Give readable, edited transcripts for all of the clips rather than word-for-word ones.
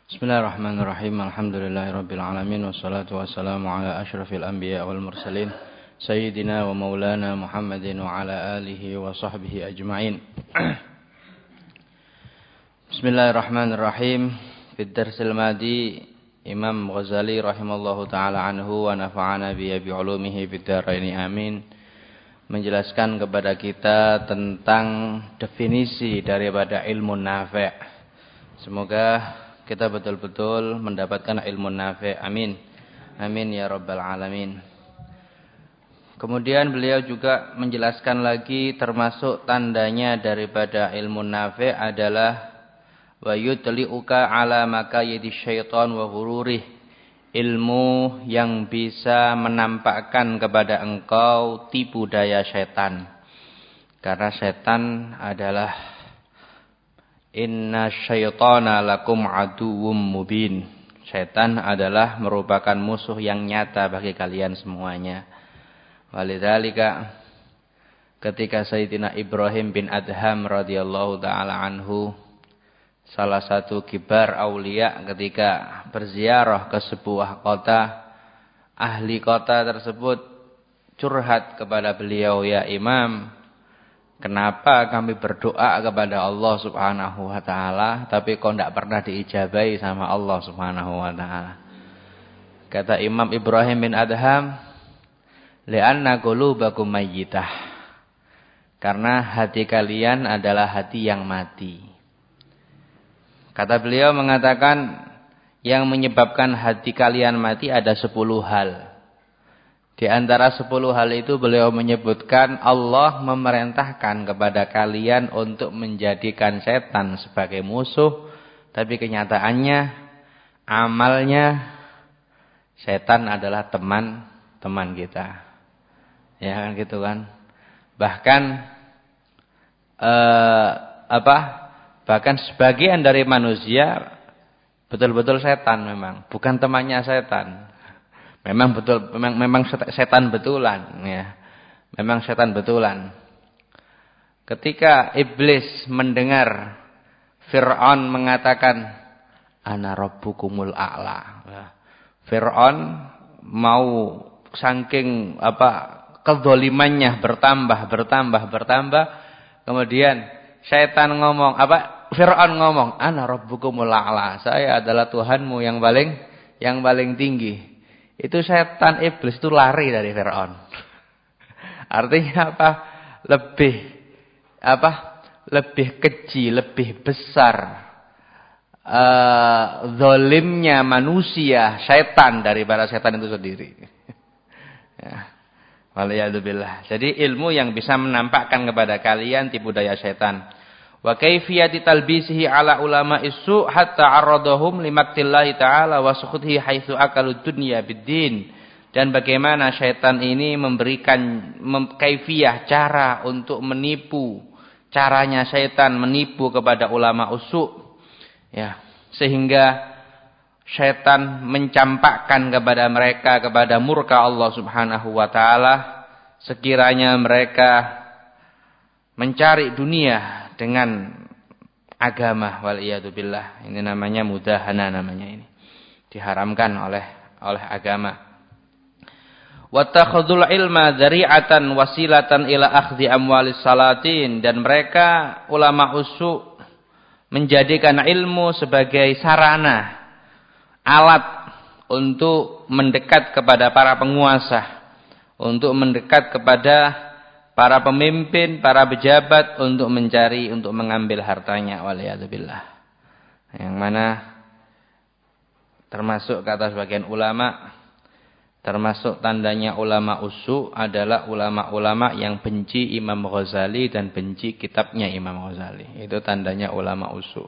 Bismillahirrahmanirrahim. Alhamdulillahirabbil alamin wassalatu wassalamu ala asyrafil anbiya wal mursalin sayyidina wa maulana Muhammadin wa ala alihi wa sahbihi ajma'in. Bismillahirrahmanirrahim. Fid darsil madi Imam Ghazali rahimallahu taala anhu wa nafa'ana bi ulumihi fid dharain amin menjelaskan kepada kita tentang definisi daripada ilmu nafi'. Semoga kita betul-betul mendapatkan ilmu nafi'. Amin. Amin ya rabbal alamin. Kemudian beliau juga menjelaskan lagi termasuk tandanya daripada ilmu nafi' adalah wa yutli'uka ala makayidi syaitan wa ghururih. Ilmu yang bisa menampakkan kepada engkau tipu daya syaitan. Karena syaitan adalah inna syaitana lakum aduwwum mubin. Syaitan adalah merupakan musuh yang nyata bagi kalian semuanya. Walidzalika ketika Sayyidina Ibrahim bin Adham radhiyallahu taala anhu, salah satu kibar aulia, ketika berziarah ke sebuah kota, ahli kota tersebut curhat kepada beliau, ya Imam, kenapa kami berdoa kepada Allah subhanahu wa ta'ala tapi kok tidak pernah diijabai sama Allah subhanahu wa ta'ala. Kata Imam Ibrahim bin Adham, li'anna qulubakum mayyitah, karena hati kalian adalah hati yang mati. Kata beliau mengatakan, yang menyebabkan hati kalian mati ada 10 hal. Di antara 10 hal itu beliau menyebutkan Allah memerintahkan kepada kalian untuk menjadikan setan sebagai musuh. Tapi kenyataannya, amalnya, setan adalah teman kita. Ya kan gitu kan. Bahkan bahkan sebagian dari manusia betul-betul setan memang, bukan temannya setan. Memang setan betulan, ya. Memang setan betulan. Ketika iblis mendengar Fir'aun mengatakan ana rabbukumul a'la. Fir'aun mau saking kezalimannya bertambah. Kemudian setan ngomong, Fir'aun ngomong, ana rabbukumul a'la. Saya adalah Tuhanmu yang paling tinggi. Itu setan iblis itu lari dari Fir'aun. Artinya apa? Lebih keji, lebih besar zalimnya manusia, setan daripada setan itu sendiri. Ya. Waliyadzubillah. Jadi ilmu yang bisa menampakkan kepada kalian tipu daya setan. Wa kaifiyati talbisihi ala ulama isu hatta arradahum limaktillahi ta'ala wa sukhutihi haitsu akalud dunya biddin. Dan bagaimana syaitan ini memberikan kaifiyah, cara untuk menipu. Caranya syaitan menipu kepada ulama usu. Ya, sehingga syaitan mencampakkan kepada mereka kepada murka Allah Subhanahu wa taala sekiranya mereka mencari dunia dengan agama, waliyadzubillah. Ini namanya mudahana, namanya ini. Diharamkan oleh agama. Wattakhadul ilma dzari'atan wasilatan ila akhdhi amwalis salatin. Dan mereka ulama usu menjadikan ilmu sebagai sarana, alat untuk mendekat kepada para penguasa, untuk mendekat kepada para pemimpin, para pejabat untuk mengambil hartanya, waliyadzubillah. Yang mana termasuk kata sebagian ulama, termasuk tandanya ulama usu adalah ulama-ulama yang benci Imam Ghazali dan benci kitabnya Imam Ghazali. Itu tandanya ulama usu.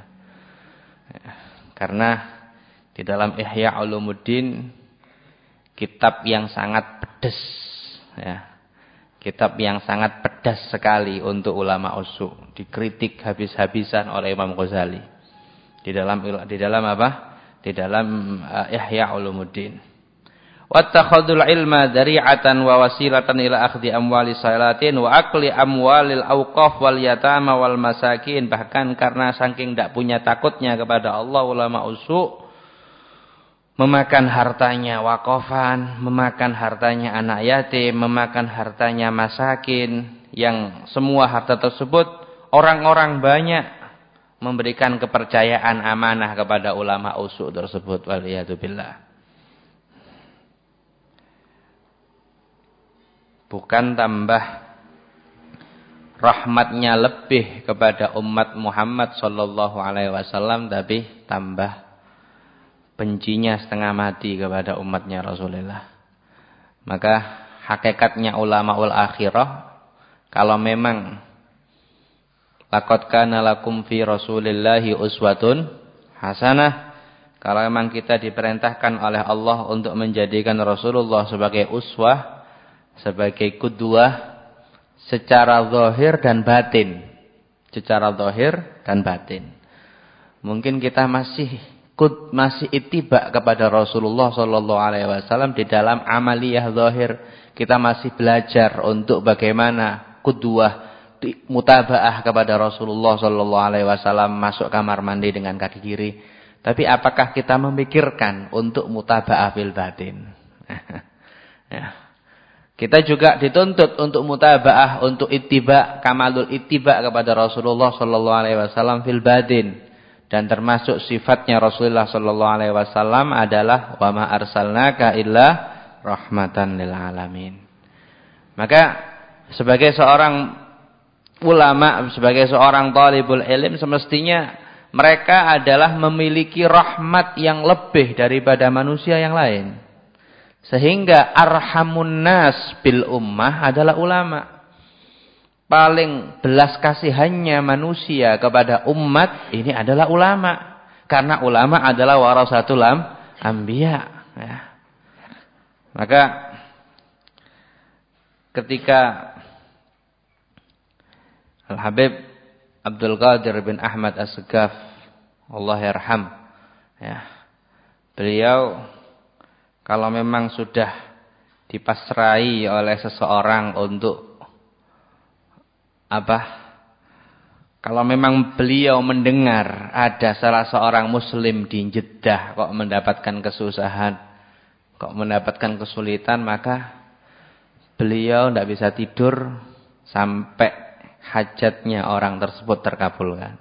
Karena di dalam Ihya Ulumuddin, kitab yang sangat pedas, ya. Kitab yang sangat pedas sekali untuk ulama usu, dikritik habis-habisan oleh Imam Ghazali. Di dalam apa? Di dalam Ihya Ulumuddin. wattakhadul ilma dari'atan wa wasilatan ila akhdhi amwali salatin wa akli amwalil awqaf wal yatama wal masakin. Bahkan karena saking tidak punya takutnya kepada Allah, ulama usu memakan hartanya wakofan, memakan hartanya anak yatim, memakan hartanya masakin, yang semua harta tersebut orang-orang banyak memberikan kepercayaan amanah kepada ulama usu tersebut. Waliyadzubillah. Bukan tambah rahmatnya lebih kepada umat Muhammad sallallahu alaihi wasallam, tapi tambah bencinya setengah mati kepada umatnya Rasulullah. Maka hakikatnya ulamaul akhirah, kalau memang laqad kana lakum fi Rasulillahi uswatun hasanah, kalau memang kita diperintahkan oleh Allah untuk menjadikan Rasulullah sebagai uswah, sebagai qudwah secara zahir dan batin. Secara zahir dan batin. Mungkin kita masih ittiba kepada Rasulullah sallallahu alaihi wasallam di dalam amaliyah zahir. Kita masih belajar untuk bagaimana qudwah, mutabaah kepada Rasulullah sallallahu alaihi wasallam, masuk kamar mandi dengan kaki kiri. Tapi apakah kita memikirkan untuk mutabaah fil batin? Ya. Kita juga dituntut untuk mutabaah, untuk ittiba, kamalul ittiba kepada Rasulullah sallallahu alaihi wasallam fil batin. Dan termasuk sifatnya Rasulullah sallallahu alaihi wasallam adalah wa ma arsalnaka illa rahmatan lil alamin. Maka sebagai seorang ulama, sebagai seorang talibul ilm, semestinya mereka adalah memiliki rahmat yang lebih daripada manusia yang lain. Sehingga arhamun nas bil ummah adalah ulama. Paling belas kasihannya manusia kepada umat ini adalah ulama. Karena ulama adalah warasatul anbiya. Ya. Maka ketika Al-Habib Abdul Qadir bin Ahmad As-Segaf, Allah yarham, ya, beliau kalau memang sudah dipasrai oleh seseorang untuk kalau memang beliau mendengar ada salah seorang muslim di Jeddah kok mendapatkan kesusahan, kok mendapatkan kesulitan, maka beliau tidak bisa tidur sampai hajatnya orang tersebut terkabulkan.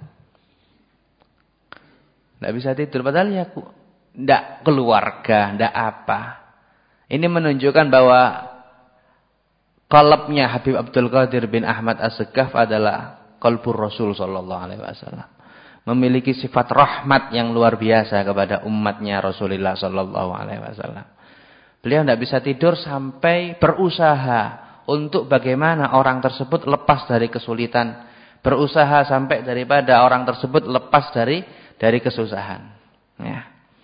Tidak bisa tidur, padahal ya tidak keluarga, tidak apa. Ini menunjukkan bahwa qalbnya Habib Abdul Qadir bin Ahmad As-Segaf adalah qalbur Rasul sallallahu alaihi wasallam. Memiliki sifat rahmat yang luar biasa kepada umatnya Rasulullah sallallahu alaihi wasallam. Beliau tidak bisa tidur sampai berusaha untuk bagaimana orang tersebut lepas dari kesulitan. Berusaha sampai daripada orang tersebut lepas dari kesusahan. Ya.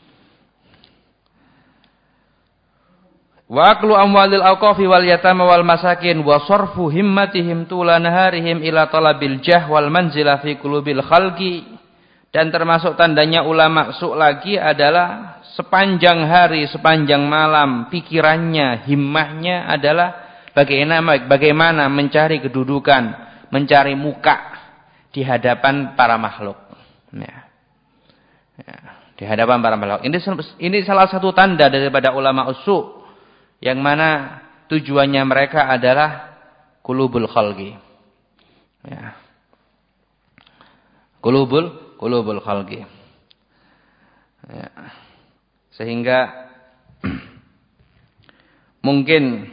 Wa aklu amwalil awqafi wal yatama wal masakin wa sarfu himmatihim tula naharihim ila talabil jah wal manzilah fi qulubil khalqi. Dan termasuk tandanya ulama su lagi adalah sepanjang hari, sepanjang malam pikirannya, himmahnya adalah bagaimana mencari kedudukan, mencari muka di hadapan para makhluk. Ya. Ya, di hadapan para makhluk. Ini salah satu tanda daripada ulama usu, yang mana tujuannya mereka adalah qulubul khalqi. Ya. Qulubul khalqi. Ya. Sehingga mungkin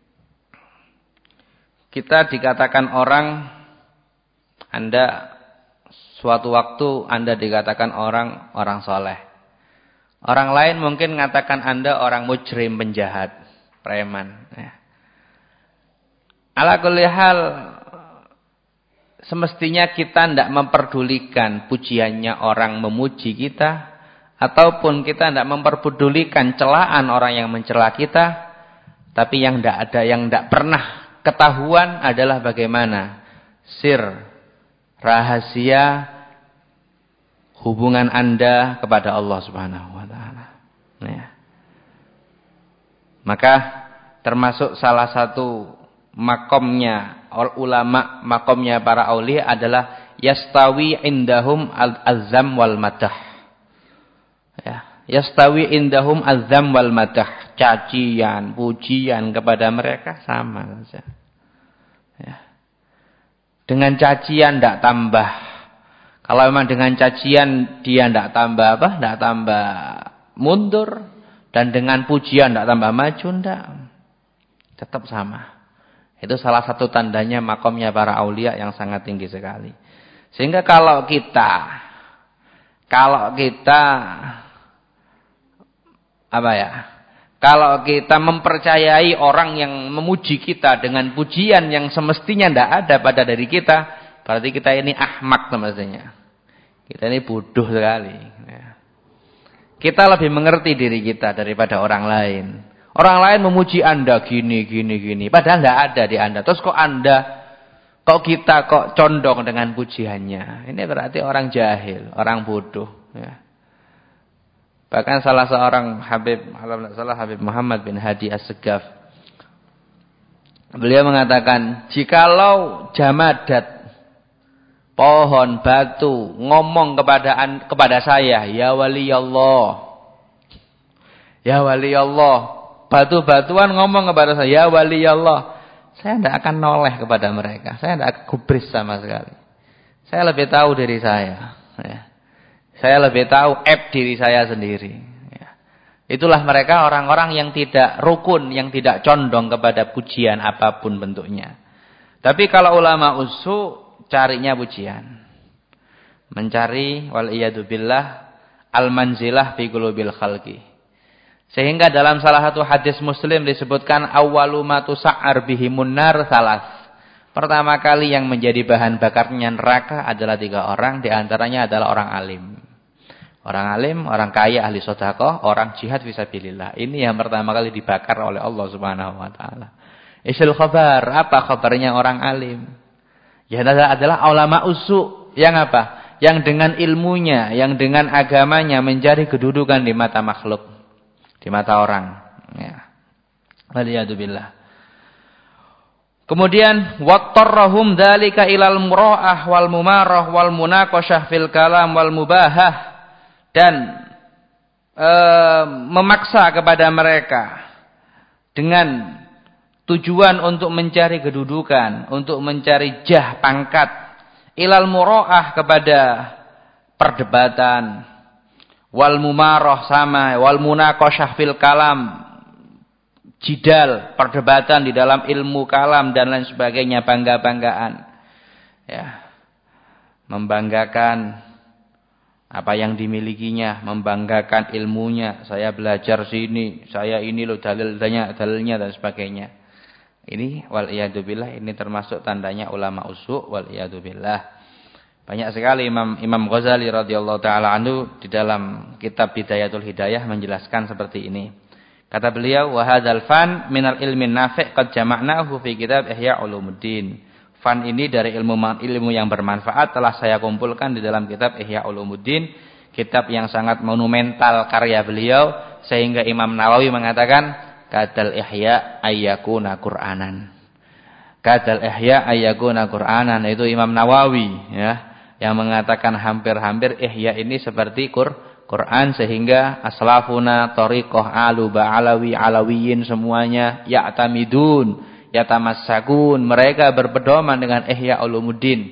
kita dikatakan orang, Anda suatu waktu Anda dikatakan orang soleh. Orang lain mungkin mengatakan Anda orang mujrim, penjahat, preman. Ya. Ala kulli hal, semestinya kita tidak memperdulikan pujiannya orang memuji kita, ataupun kita tidak memperdulikan celaan orang yang mencela kita. Tapi yang tidak pernah ketahuan adalah bagaimana sir, rahasia hubungan Anda kepada Allah Subhanahu wa taala. Ya. Maka termasuk salah satu makomnya ulama, makomnya para aulia adalah yastawi indahum al-azam wal madah. Ya, yastawi indahum azam wal madah. Cacian, pujian kepada mereka sama saja. Ya. Dengan cacian tidak tambah. Kalau memang dengan cacian dia tidak tambah apa? Tidak tambah mundur. Dan dengan pujian tidak tambah maju, tidak. Tetap sama. Itu salah satu tandanya makomnya para aulia yang sangat tinggi sekali. Sehingga kalau kita apa ya? Kalau kita mempercayai orang yang memuji kita dengan pujian yang semestinya tidak ada pada diri kita, berarti kita ini ahmak semestinya. Kita ini bodoh sekali. Kita lebih mengerti diri kita daripada orang lain. Orang lain memuji Anda gini. Padahal tidak ada di Anda. Terus kok kita condong dengan pujiannya. Ini berarti orang jahil, orang bodoh. Ya. Bahkan salah seorang Habib Muhammad bin Hadi As-Segaf. Beliau mengatakan, jikalau jamadat, pohon, batu, ngomong kepada saya, ya wali Allah. Ya wali Allah. Batu-batuan ngomong kepada saya, ya wali Allah. Saya tidak akan noleh kepada mereka. Saya tidak akan gubris sama sekali. Saya lebih tahu diri saya. Ya. Saya lebih tahu diri saya sendiri. Ya. Itulah mereka orang-orang yang tidak rukun, yang tidak condong kepada pujian apapun bentuknya. Tapi kalau ulama usu, carinya pujian. Mencari, wal'iyadzubillah, al-manzilah fi qulubil khalqi. Sehingga dalam salah satu hadis Muslim disebutkan awwalu ma tusa'ar bihimun nar salas. Pertama kali yang menjadi bahan bakarnya neraka adalah 3 orang, di antaranya adalah orang alim. Orang alim, orang kaya, ahli sedekah, orang jihad fisabilillah. Ini yang pertama kali dibakar oleh Allah Subhanahu wa taala. Isil khabar, apa kabarnya orang alim? Ya adalah ulama usu. Yang apa? Yang dengan ilmunya, yang dengan agamanya mencari kedudukan di mata makhluk. Di mata orang. Ya. Waliyadzubillah. Kemudian wattarrahum dzalika ilal mura'ah wal mumarah wal munaqashah fil kalam wal mubahah, dan memaksa kepada mereka dengan tujuan untuk mencari kedudukan, untuk mencari jah pangkat, ilal mura'ah kepada perdebatan, wal mumarah sama, wal munaqashah fil kalam, jidal, perdebatan di dalam ilmu kalam dan lain sebagainya, bangga-banggaan. Ya. Membanggakan apa yang dimilikinya, membanggakan ilmunya. Saya belajar sini, saya ini loh dalilnya dan sebagainya. Ini wal'iyadzubillah, ini termasuk tandanya ulama usu' wal'iyadzubillah. Banyak sekali Imam Ghazali radhiyallahu taala anhu di dalam kitab Bidayatul Hidayah menjelaskan seperti ini. Kata beliau, wa hadzal fan minal ilmin nafi' qad jama'nahu fi kitab Ihya Ulumuddin. Fan ini dari ilmu yang bermanfaat telah saya kumpulkan di dalam kitab Ihya Ulumuddin, kitab yang sangat monumental karya beliau, sehingga Imam Nawawi mengatakan kadal ihya ayyakuna Qur'anan. Kadal ihya ayyakuna Qur'anan, itu Imam Nawawi ya, yang mengatakan hampir-hampir ihya ini seperti Quran, sehingga aslafuna tariqah alu ba'alawi alawiyin semuanya ya'tamidun yatamassakun, mereka berpedoman dengan Ihya Ulumuddin.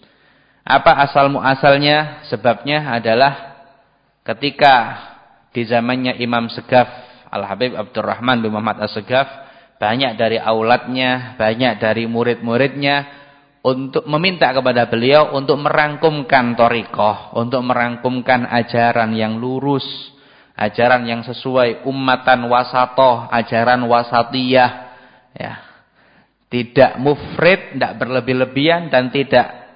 Apa asal muasalnya? Sebabnya adalah ketika di zamannya Imam Segaf, Al-Habib Abdurrahman bin Muhammad As-Segaf, banyak dari auladnya, banyak dari murid-muridnya untuk meminta kepada beliau untuk merangkumkan thariqah, untuk merangkumkan ajaran yang lurus, ajaran yang sesuai ummatan wasatoh, ajaran wasatiyah, ya. Tidak mufrid, tidak berlebih-lebihan, dan tidak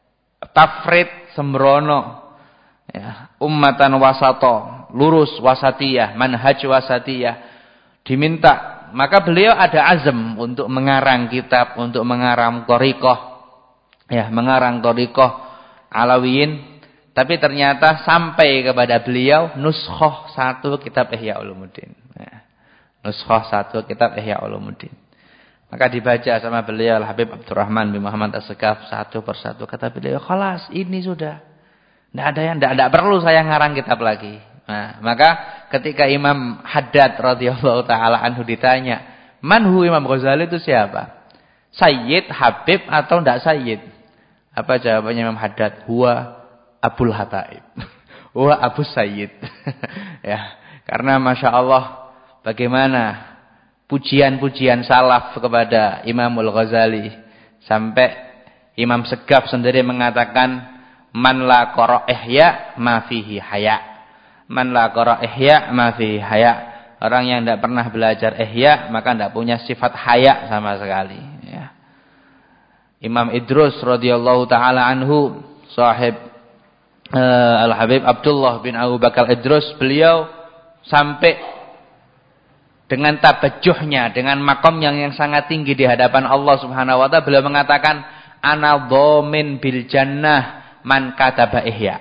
tafrid sembrono. Ya, ummatan wasato, lurus wasatiyah, manhaj wasatiyah. Diminta, maka beliau ada azam untuk mengarang kitab, untuk mengarang thariqah. Ya, mengarang thariqah Alawiyin. Tapi ternyata sampai kepada beliau nuskhoh 1 kitab Ihya Ulumuddin. Ya. Nuskhah satu kitab Ihya Ulumuddin. Maka dibaca sama beliau Habib Abdurrahman bin Muhammad As-Sekaf satu persatu. Kata beliau, "Khalas, ini sudah. Enggak perlu saya ngarang kitab lagi." Nah, maka ketika Imam Haddad radhiyallahu taala anhu ditanya, "Manhu Imam Ghazali itu siapa? Sayyid, Habib atau enggak Sayyid?" Apa jawabannya Imam Haddad? "Huwa Abul Hataib." Huwa Abu Sayyid. Ya, karena Masya Allah bagaimana pujian-pujian salaf kepada Imamul Ghazali. Sampai Imam Segaf sendiri mengatakan, "Man la qara ihya ma fihi haya." Man la qara ihya ma fihi haya. Orang yang tidak pernah belajar ihya, maka tidak punya sifat haya sama sekali. Ya. Imam Idrus radhiyallahu ta'ala anhu, sahib Al-Habib Abdullah bin Abu Bakar Idrus, beliau sampai dengan tabajuhnya, dengan makom yang sangat tinggi di hadapan Allah Subhanahu wa taala, beliau mengatakan, "Ana dhamin bil jannah man kataba ihya."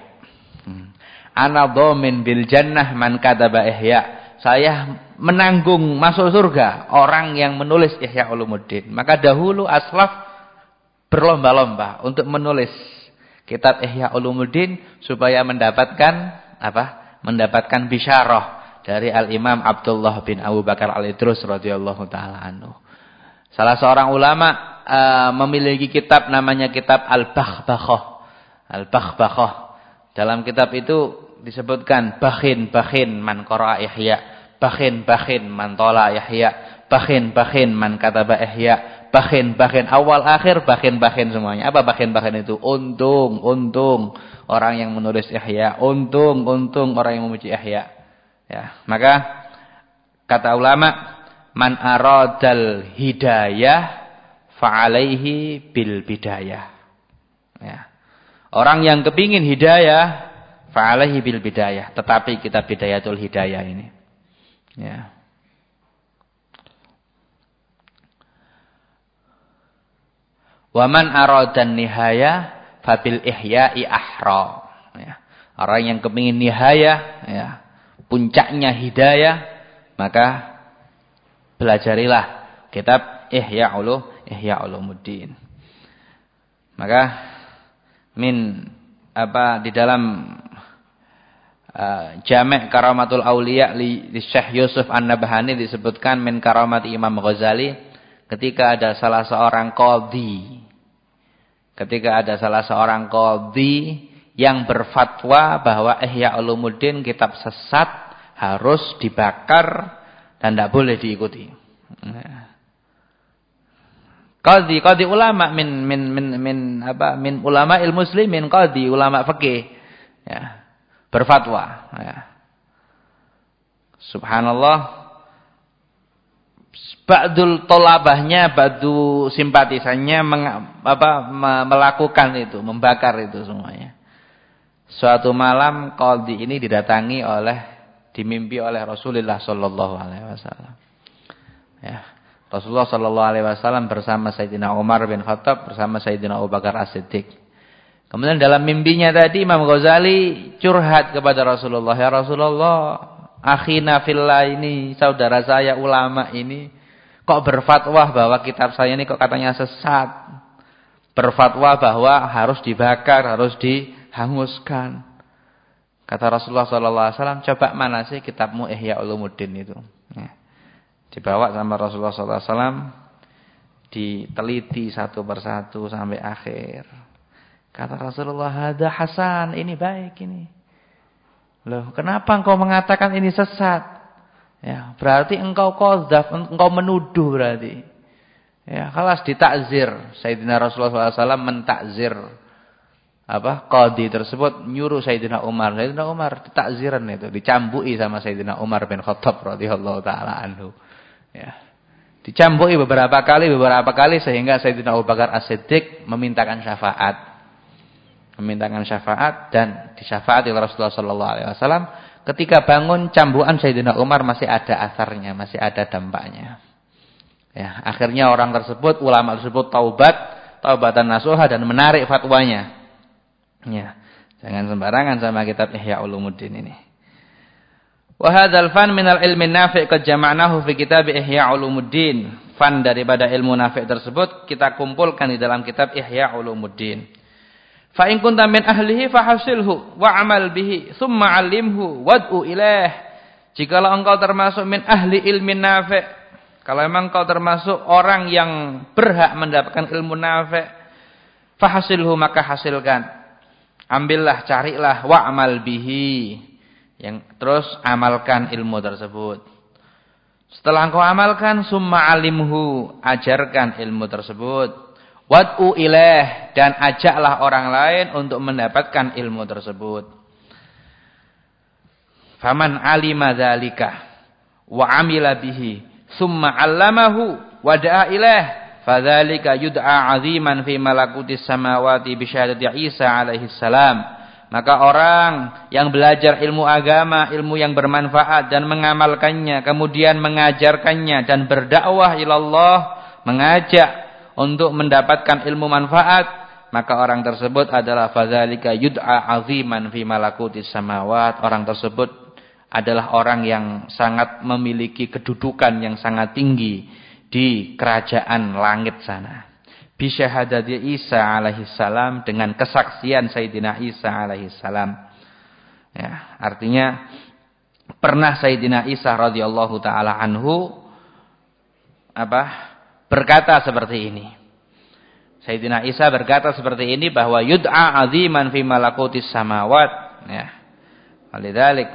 Ana dhamin bil jannah man kataba ihya. Saya menanggung masuk surga orang yang menulis Ihya Ulumuddin. Maka dahulu aslaf berlomba-lomba untuk menulis kitab Ihya Ulumuddin supaya mendapatkan apa? Mendapatkan bisyarah dari Al-Imam Abdullah bin Abu Bakar Al-Idrus radhiyallahu taala anhu. Salah seorang ulama memiliki kitab namanya kitab Al-Bakhbakhah. Al-Bakhbakhah. Dalam kitab itu disebutkan bakhin man qara'a ihya, bakhin man tala ihya, bakhin man kataba ihya, bakhin awal akhir bakhin semuanya. Apa bakhin itu? Untung orang yang menulis ihya, untung orang yang memuji ihya. Ya, maka kata ulama, man aradal hidayah fa'alaihi bil bidayah. Ya. Orang yang kepingin hidayah fa'alaihi bil bidayah, tetapi kitab Bidayatul Hidayah ini. Ya. Wa man aradan nihayah fabil ihya'i ahra. Ya. Orang yang kepingin nihayah, ya, puncaknya hidayah, maka belajarilah kitab Ihya Ulumuddin. Maka di dalam Jami' Karamatul Auliya li Syekh Yusuf An-Nabhani disebutkan min karamati Imam Ghazali ketika ada salah seorang qadhi yang berfatwa bahwa Ihya Ulumuddin kitab sesat harus dibakar dan tidak boleh diikuti. Qadhi ulama min ulama muslimin, qadhi ulama fikih, ya, berfatwa, ya. Subhanallah, ba'dul tolabahnya, ba'du simpatisannya melakukan itu, membakar itu semuanya. Suatu malam qadhi ini dimimpi oleh Rasulullah sallallahu alaihi wasallam. Ya, Rasulullah sallallahu alaihi wasallam bersama Sayyidina Umar bin Khattab bersama Sayyidina Abu Bakar As-Siddiq. Kemudian dalam mimpinya tadi Imam Ghazali curhat kepada Rasulullah, "Ya Rasulullah, akhina fillah ini, saudara saya ulama ini kok berfatwa bahwa kitab saya ini kok katanya sesat. Berfatwa bahwa harus dibakar, harus dihanguskan." Kata Rasulullah SAW, "Coba mana sih kitabmu Ihya Ulumuddin itu?" Ya. Dibawa sama Rasulullah SAW, diteliti satu persatu sampai akhir. Kata Rasulullah, "Hada hasan, ini baik ini." Loh, kenapa engkau mengatakan ini sesat? Ya, berarti engkau qadzaf, engkau menuduh berarti. Ya, khalas ditakzir. Sayyidina Rasulullah SAW mentakzir qadhi tersebut, nyuruh Sayyidina Umar takziran itu, dicambuki sama Sayyidina Umar bin Khattab radhiyallahu taala anhu. Ya. Dicambuki beberapa kali sehingga Sayyidina Abu Bakar As-Siddiq memintakan syafaat dan disyafaati oleh Rasulullah sallallahu alaihi wasallam. Ketika bangun cambukan Sayyidina Umar masih ada asarnya, masih ada dampaknya. Ya, akhirnya ulama tersebut taubatan nasuha dan menarik fatwanya. Ya, jangan sembarangan sama kitab Ihya Ulumuddin ini. Wa hadzal fan minal ilmi nafi' qad jama'nahu fi kitab Ihya Ulumuddin. Fan daripada ilmu nafi' tersebut kita kumpulkan di dalam kitab Ihya Ulumuddin. Fa in kunta min ahlihi fahasilhu wa amal bihi thumma 'allimhu wad'u ilaih. Jikalau engkau termasuk min ahli ilmi nafi', kalau memang engkau termasuk orang yang berhak mendapatkan ilmu nafi', fahasilhu maka hasilkan. Ambillah, carilah wa amal bihi. Yang terus amalkan ilmu tersebut. Setelah engkau amalkan summa 'alimhu, ajarkan ilmu tersebut. Wad'u ilaih, dan ajaklah orang lain untuk mendapatkan ilmu tersebut. Faman 'alima dzalika wa 'amila bihi summa 'allamahu wa da'a ilaih fadzalika yud'a 'aziman fi malakutis samawati bi syahadati Isa alaihi salam. Maka orang yang belajar ilmu agama, ilmu yang bermanfaat dan mengamalkannya, kemudian mengajarkannya dan berdakwah ilallah, mengajak untuk mendapatkan ilmu manfaat, maka orang tersebut adalah fadzalika yud'a 'aziman fi malakutis samawat. Orang tersebut adalah orang yang sangat memiliki kedudukan yang sangat tinggi di kerajaan langit sana. Bi syahadati Isa alaihi salam, dengan kesaksian Sayyidina Isa alaihi salam. Ya, artinya pernah Sayyidina Isa radhiyallahu taala anhu berkata seperti ini. Sayyidina Isa berkata seperti ini bahwa yud'a 'aziman fi malakutis samawat. Ya. Walidzalik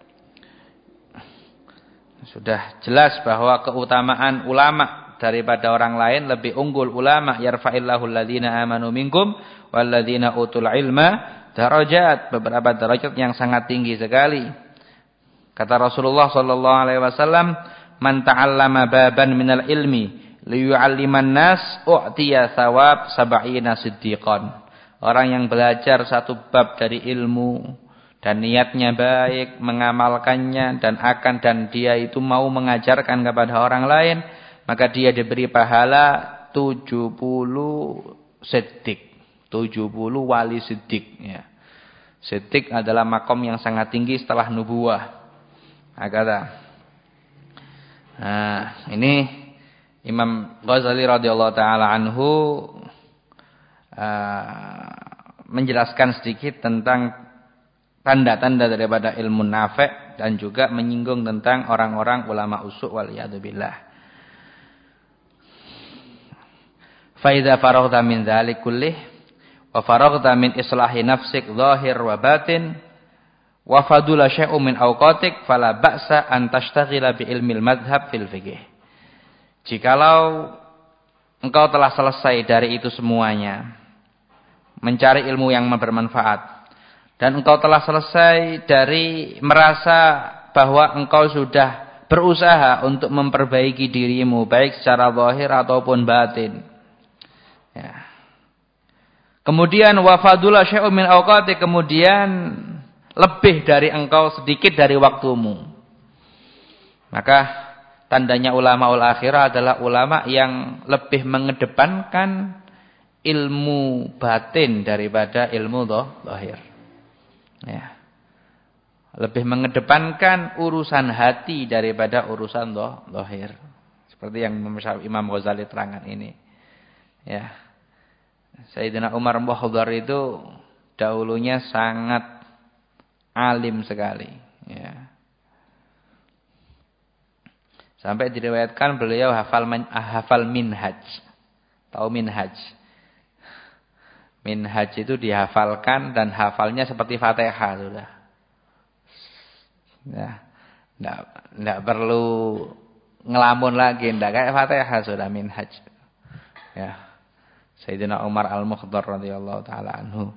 sudah jelas bahwa keutamaan ulama daripada orang lain lebih unggul ulama. Yarfa'illahu alladhina amanu minkum walladhina utul ilma darajat. Beberapa derajat yang sangat tinggi sekali. Kata Rasulullah sallallahu alaihi wasallam, man ta'allama baban minal ilmi liyu'alliman nas u'tiya thawab sab'ina siddiqan. Orang yang belajar satu bab dari ilmu dan niatnya baik, mengamalkannya dan dia itu mau mengajarkan kepada orang lain, maka dia diberi pahala 70 siddiq, 70 wali siddiq ya. Siddiq adalah makom yang sangat tinggi setelah nubuwah. Nah, ini Imam Ghazali radhiyallahu taala anhu menjelaskan sedikit tentang tanda-tanda daripada ilmu nafi' dan juga menyinggung tentang orang-orang ulama usuk wal iyadzubillah. Fa idza faraghta min dzalik kullih wa faraghta min islahi nafsik zahir wa batin wa fadula syai'un min awqatik fala ba'sa an tashtaghila bi ilmil madhhab fil fiqh. Jikalau engkau telah selesai dari itu semuanya, mencari ilmu yang bermanfaat, dan engkau telah selesai dari merasa bahwa engkau sudah berusaha untuk memperbaiki dirimu baik secara zahir ataupun batin. Ya. Kemudian wafadullah syai'un min awqatik, kemudian lebih dari engkau sedikit dari waktumu. Maka tandanya ulama ul akhirah adalah ulama yang lebih mengedepankan ilmu batin daripada ilmu zahir. Ya. Lebih mengedepankan urusan hati daripada urusan zahir. Seperti yang Imam Ghazali terangkan ini. Ya. Sayyidina Umar Muhdar itu dahulunya sangat alim sekali. Ya. Sampai diriwayatkan beliau hafal minhaj. Tahu minhaj? Minhaj itu dihafalkan dan hafalnya seperti Fatihah sudah. Ya, enggak perlu ngelamun lagi, enggak kayak Fatihah sudah minhaj. Ya. Sayyidina Umar Al-Mukhdar radhiyallahu taala anhu.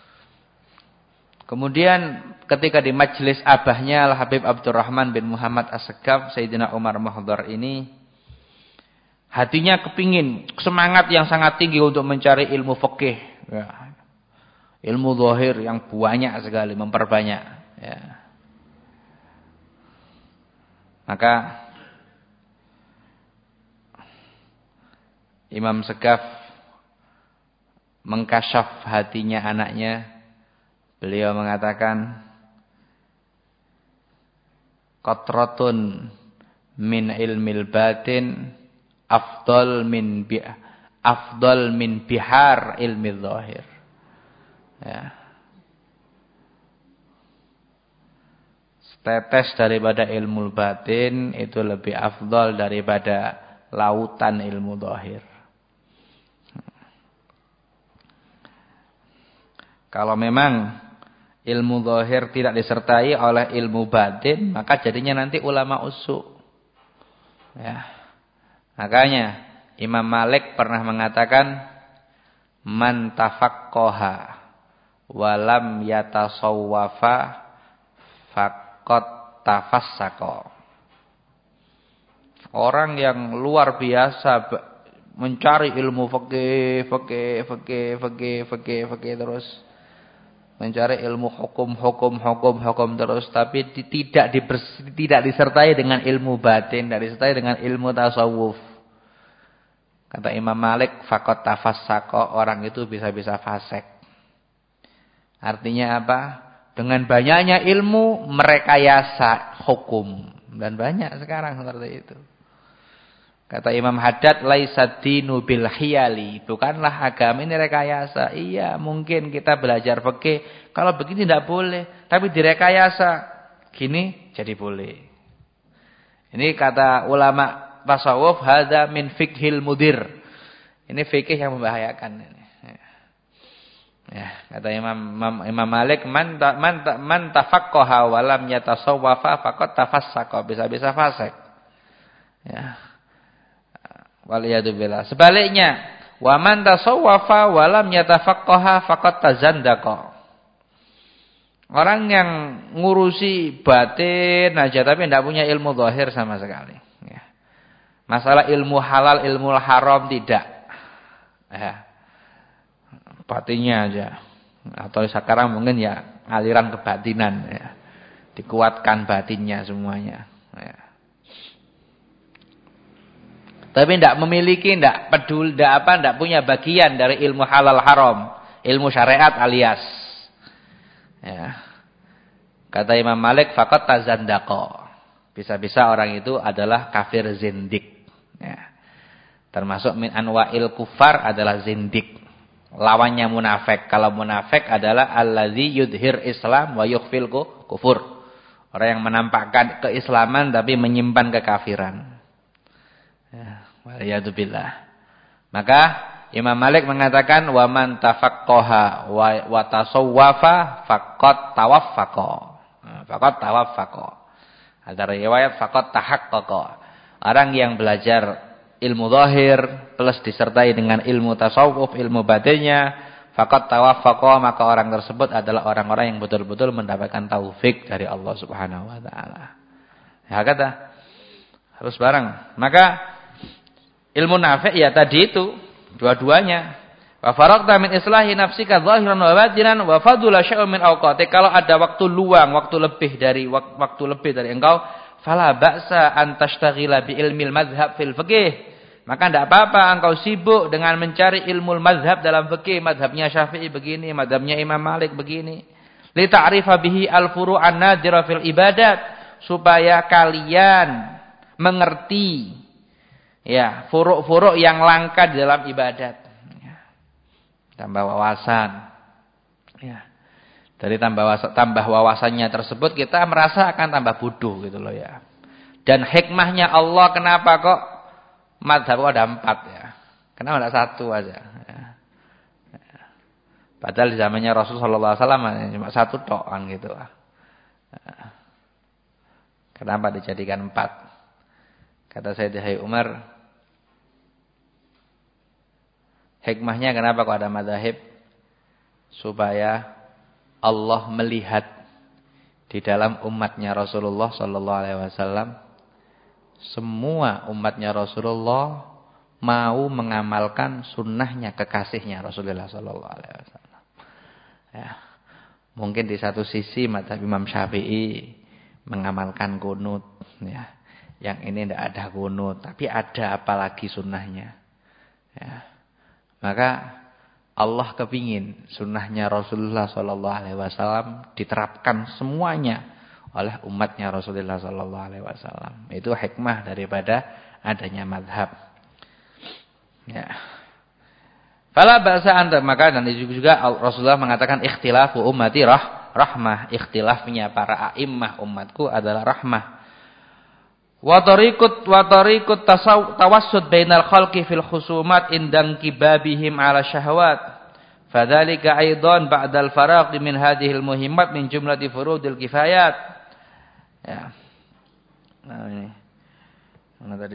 Kemudian ketika di majelis abahnya Al-Habib Abdurrahman bin Muhammad As-Segaf, Sayyidina Umar Muhdar ini hatinya kepingin, semangat yang sangat tinggi untuk mencari ilmu fikih. Ya. Ilmu zahir yang banyak sekali, memperbanyak. Ya. Maka Imam Segaf mengkasyaf hatinya anaknya. Beliau mengatakan, qatratun min ilmil batin afdal min bihar ilmi zahir. Ya. Setetes daripada ilmu batin itu lebih afdal daripada lautan ilmu zahir. Kalau memang ilmu zahir tidak disertai oleh ilmu batin, maka jadinya nanti ulama usu. Ya. Makanya Imam Malik pernah mengatakan man tafaqqaha wa lam yatasawwafa faqad tafassaqa. Orang yang luar biasa mencari ilmu fikih terus mencari ilmu hukum terus, tapi tidak disertai dengan ilmu batin, tidak disertai dengan ilmu tasawuf. Kata Imam Malik, faqad tafassaqa, orang itu bisa-bisa fasik. Artinya apa? Dengan banyaknya ilmu merekayasa hukum, dan banyak sekarang seperti itu. Kata Imam Haddad, laisad dinu bil hiyali. Bukanlah agama ini rekayasa. Iya, mungkin kita belajar fikih. Kalau begini tidak boleh. Tapi direkayasa. Gini, jadi boleh. Ini kata ulama tasawuf, hadza min fikhil mudir. Ini fikih yang membahayakan. Ya, kata Imam Malik, man tafaqqaha wa lam yatasawwafa faqad tafassaqa. Bisa-bisa fasik. Ya. Waliyadzubillah. Sebaliknya, wa man tasawwafa wa lam yatafaqqaha faqad tazandaqa. Orang yang ngurusi batin aja tapi tidak punya ilmu zahir sama sekali. Ya. Masalah ilmu halal, ilmu haram tidak. Ya. Batinnya aja. Atau sekarang mungkin ya aliran kebatinan. Ya. Dikuatkan batinnya semuanya. Ya. Tapi tidak memiliki, tidak peduli, tidak punya bagian dari ilmu halal haram, ilmu syariat alias. Ya. Kata Imam Malik, faqad tazandaqa. Bisa-bisa orang itu adalah kafir zindik. Ya. Termasuk min anwa'il kufar adalah zindik. Lawannya munafik. Kalau munafik adalah allazi yudhir Islam wa yukhfil kufur. Orang yang menampakkan keislaman tapi menyimpan kekafiran. Ya, waliyadzubillah. Maka Imam Malik mengatakan wa man tafaqqaha wa tasawwafa faqad tawaffaqa. Faqad tawaffaqa. Ada riwayat faqad tahaqqaqa. Orang yang belajar ilmu zahir plus disertai dengan ilmu tasawuf, ilmu batinnya, faqad tawaffaqa, maka orang tersebut adalah orang-orang yang betul-betul mendapatkan taufik dari Allah Subhanahu wa taala. Ya kata harus bareng. Maka ilmu nafi' ya tadi itu dua-duanya. Wa faraqta min islahi nafsika zahiran wa batinan wa fadula syai'un min awqati. Kalau ada waktu luang, waktu lebih dari engkau, fala ba'sa an tashtaghila bi ilmil madhhab fil fiqh. Maka tidak apa-apa engkau sibuk dengan mencari ilmu madhhab dalam fikih. Madhabnya Syafi'i begini, madhabnya Imam Malik begini. Li ta'rifa bihi al-furu'an nadira fil ibadat, supaya kalian mengerti ya, furuk-furuk yang langka di dalam ibadat. Ya. Tambah wawasan. Ya. Dari tambah wawasannya tersebut kita merasa akan tambah bodoh gitu loh ya. Dan hikmahnya Allah kenapa kok mazhab ada 4 ya. Kenapa tidak 1 aja? Ya. Ya. Padahal di zamannya Rasulullah SAW cuma 1 tok kan gitu. Ya. Kenapa dijadikan 4? Kata Sayyidina Umar, hikmahnya kenapa kok ada mazhab? Supaya Allah melihat di dalam umatnya Rasulullah sallallahu alaihi wasallam, semua umatnya Rasulullah mau mengamalkan sunnahnya kekasihnya Rasulullah sallallahu alaihi wasallam. Ya. Mungkin di satu sisi mazhab Imam Syafi'i mengamalkan qunut ya. Yang ini tidak ada qunut, tapi ada apalagi sunnahnya. Ya. Maka Allah kepingin sunnahnya Rasulullah SAW diterapkan semuanya oleh umatnya Rasulullah sallallahu alaihi wasallam. Itu hikmah daripada adanya mazhab. Ya. Fala ba'sa anta, maka dan juga Rasulullah mengatakan ikhtilafu ummati rahmah. Ikhtilafnya para a'immah umatku adalah rahmah. Wa tariqut tawassut bainal khalqi fil khusumat indang kibabihim ala syahwat. Fadzalika aidan ba'dal faraq min hadhil muhimmat min jumlati furudil kifayat. Ya. Nah ini. Mana tadi?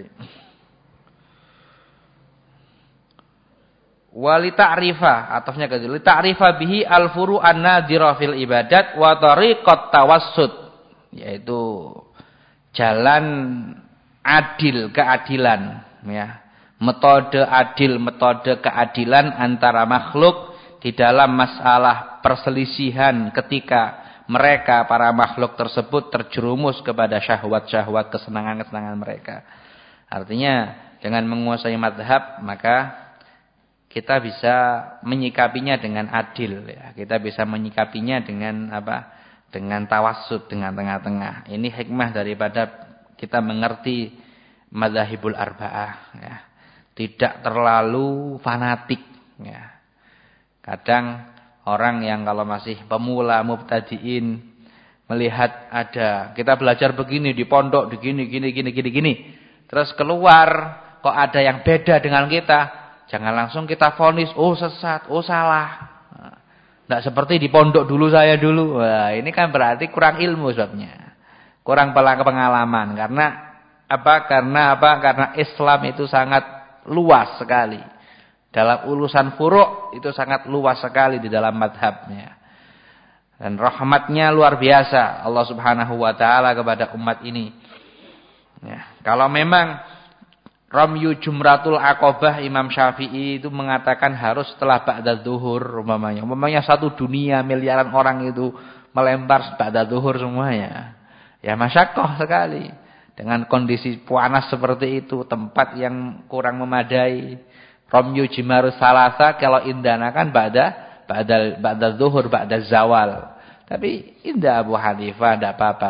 Wali ta'rifa, atafnya ke li ta'rifa bihi al-furu' an-nadhira fil ibadat wa tariqat tawassut, yaitu jalan adil, keadilan, ya. Metode adil, metode keadilan antara makhluk di dalam masalah perselisihan ketika mereka para makhluk tersebut terjerumus kepada syahwat-syahwat, kesenangan-kesenangan mereka. Artinya dengan menguasai mazhab maka kita bisa menyikapinya dengan adil, ya. Kita bisa menyikapinya dengan apa? Dengan tawassut, dengan tengah-tengah. Ini hikmah daripada kita mengerti madzhabul arba'ah, ya. Tidak terlalu fanatik, ya. Kadang orang yang kalau masih pemula, mubtadiin, melihat ada kita belajar begini di pondok, begini, gini. Terus keluar kok ada yang beda dengan kita. Jangan langsung kita vonis, oh sesat, oh salah. Tidak seperti di pondok dulu saya dulu. Wah, ini kan berarti kurang ilmu sebabnya. Kurang pengalaman. Karena apa? Karena Islam itu sangat luas sekali. Dalam urusan furu' itu sangat luas sekali di dalam madhabnya. Dan rahmatnya luar biasa Allah Subhanahu wa taala kepada umat ini. Ya, kalau memang Ramyu Jumratul Aqobah Imam Syafi'i itu mengatakan harus setelah ba'da zuhur umpamanya. Umpamanya satu dunia miliaran orang itu melempar ba'da zuhur semuanya. Ya masyaqqah sekali. Dengan kondisi panas seperti itu, tempat yang kurang memadai. Ramyu Jimarus Salasa kalau indana kan ba'da zuhur, ba'da zawal. Tapi indah Abu Hanifah tidak apa-apa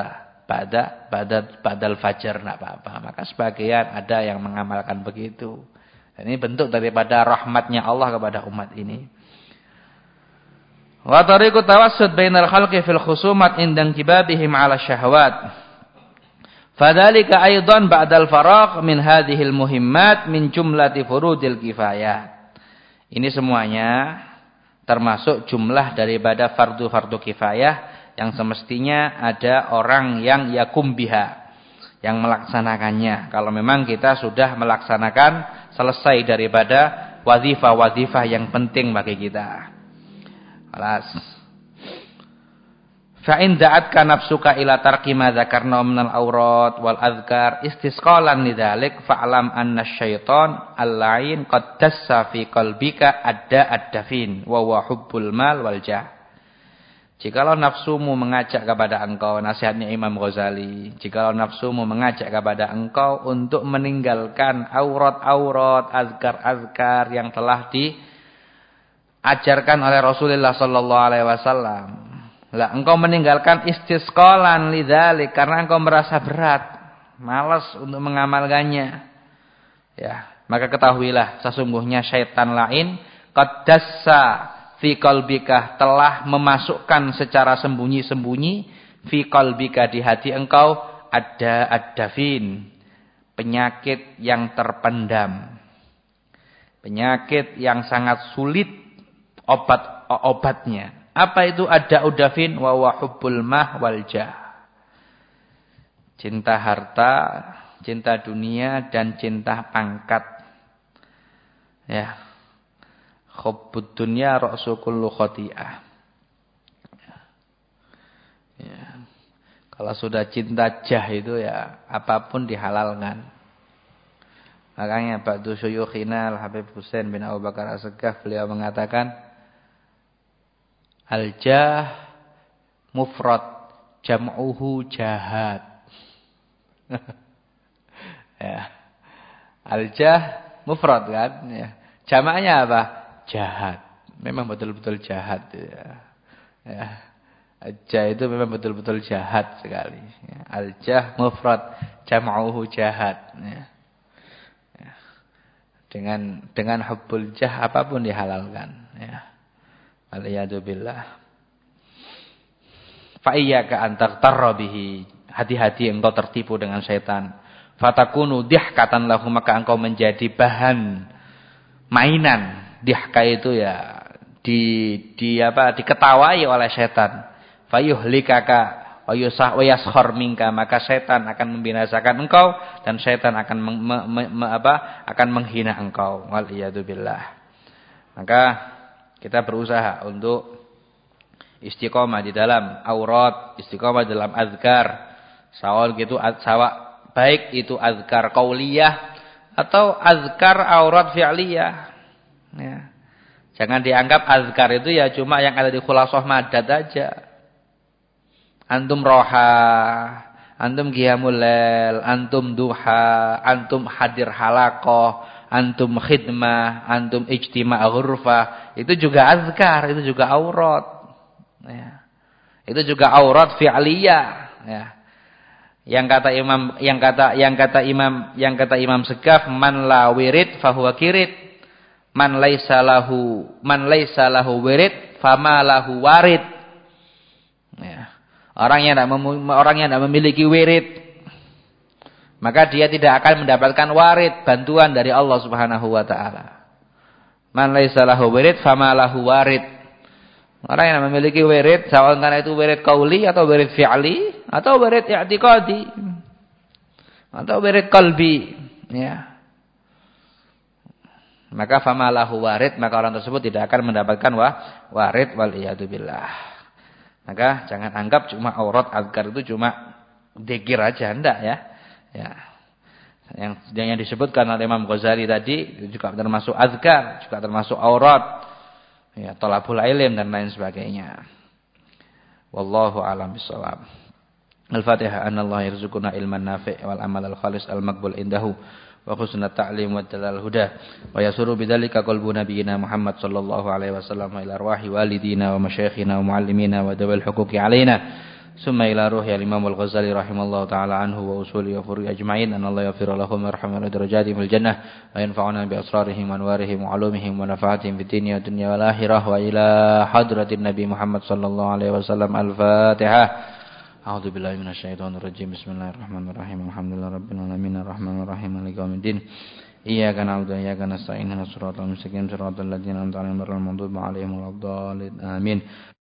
badal fajar enggak apa-apa. Maka sebagian ada yang mengamalkan begitu. Dan ini bentuk daripada rahmatnya Allah kepada umat ini. Wa tariqut tawassut bainal khalqi fil khusumat indang kibabihim 'ala syahwat. Fadzalika aidan ba'dal faragh min hadhil muhimmat min jumlati furudil kifayah. Ini semuanya termasuk jumlah daripada fardu-fardu kifayah yang semestinya ada orang yang yakum biha, yang melaksanakannya. Kalau memang kita sudah melaksanakan selesai daripada wazifah-wazifah yang penting bagi kita. Alas. Fa in da'atka nafsuka ila tarki ma dzakarna minal aurat wal adhkar istisqalan lidzalik fa'lam anna syaitan al-la'in qad dassa fi qalbika ad-dafin wa huwa hubbul mal wal jah. Jikalau nafsumu mengajak kepada engkau, nasihatnya Imam Ghazali, jikalau nafsumu mengajak kepada engkau untuk meninggalkan aurat-aurat, azkar-azkar yang telah diajarkan oleh Rasulullah sallallahu alaihi wasallam. Lah engkau meninggalkan istisqalan lidzalik karena engkau merasa berat, malas untuk mengamalkannya. Ya, maka ketahuilah sesungguhnya syaitan lain qad dassa fi qalbika telah memasukkan secara sembunyi-sembunyi fi qalbika di hati engkau ada ad-dafin, penyakit yang terpendam, penyakit yang sangat sulit obatnya. Apa itu ad-dafin? Wa huwa hubbul mah wal jah, cinta harta, cinta dunia dan cinta pangkat. Ya. Hubbud dunya ra'su kullu khati'ah. Ya. Kalau sudah cinta jah itu ya apapun dihalalkan. Makanya ba'du syuyukhina Al-Habib Husain bin Abu Bakar As-Saggaf beliau mengatakan al-jah mufrad jam'uhu jahad. Ya. Al-jah mufrad kan ya. Jamaknya apa? Jahat. Memang betul-betul jahat ya. Ya. Jah itu memang betul-betul jahat sekali. Ya. Al-jah mufrad, jam'uhu jahat. Ya. Ya. Dengan hubbul jah apapun dihalalkan. Ya. Waliyadzubillah. Fa iyyaka an taghtarra bihi. Hati-hati engkau tertipu dengan setan. Fatakunu dihkatan lahu, maka engkau menjadi bahan mainan. Dihka itu ya diketawai oleh setan. Fayuhlikaka wa yaskhar minka, maka setan akan membinasakan engkau dan setan akan akan menghina engkau. Waliyadzubillah. Maka kita berusaha untuk istiqomah di dalam aurat, istiqomah dalam azkar. Baik itu azkar qauliyah atau azkar aurat fi'liyah. Ya. Jangan dianggap azkar itu ya cuma yang ada di khulasah madad aja. Antum roha, antum qiyamul lail, antum duha, antum hadir halaqah, antum khidmah, antum ijtima' ghurfah. Itu juga azkar, itu juga aurat. Ya. Itu juga aurat fi'liyah. Ya. Yang kata Imam Segaf, man la wirid fahuwa kirid. Man laisa lahu wirid fama lahu warid. Ya. Orang yang tidak memiliki wirid, maka dia tidak akan mendapatkan warid, bantuan dari Allah Subhanahu wa taala. Man laisa lahu wirid fama lahu warid. Orang yang memiliki wirid, sawan karena itu wirid qauli atau wirid fi'li atau wirid i'tiqadi atau wirid qalbi, ya. Maka fama lahu warid, maka orang tersebut tidak akan mendapatkan warid, wal iyadu billah. Maka jangan anggap cuma aurat azkar itu cuma dzikir aja, enggak ya. Ya. Yang disebutkan oleh Imam Ghazali tadi juga termasuk azkar, juga termasuk aurat. Ya, thalabul ilm dan lain sebagainya. Wallahu a'lam bishawab. Al-Fatihah. Anallahu yarzuquna ilman nafi' wal amal al-khalis al-maqbul indahu. Wa husnul ta'lim wa dalal huda wa yasuru bidzalika qalbu nabiyyina Muhammad sallallahu alaihi wasallam ila arwahi walidina wa masyayikhina wa muallimina wa dawil huquqi alaina summa ila ruhi al-Imam al-Ghazali rahimallahu taala anhu wa usuli wa furu ajma'in an Allah yaghfir lahum wa yarhamna darajatihim fil jannah wa yanfa'una bi asrarihim wa anwarihim wa ulumihim wa nafaatihim fid dunya wal akhirah wa ila hadratin nabi Muhammad sallallahu alaihi wasallam. Al-Fatihah. A'udzu billahi minasyaitonir rajim. Bismillahirrahmanirrahim. Alhamdulillahirabbil alamin arrahmanir rahim maliki yaumiddin. Iyyaka na'budu wa iyyaka nasta'in ihdinas siratal mustaqim siratal ladzina an'amta 'alaihim ghairil maghdubi 'alaihim waladdallin. Amin.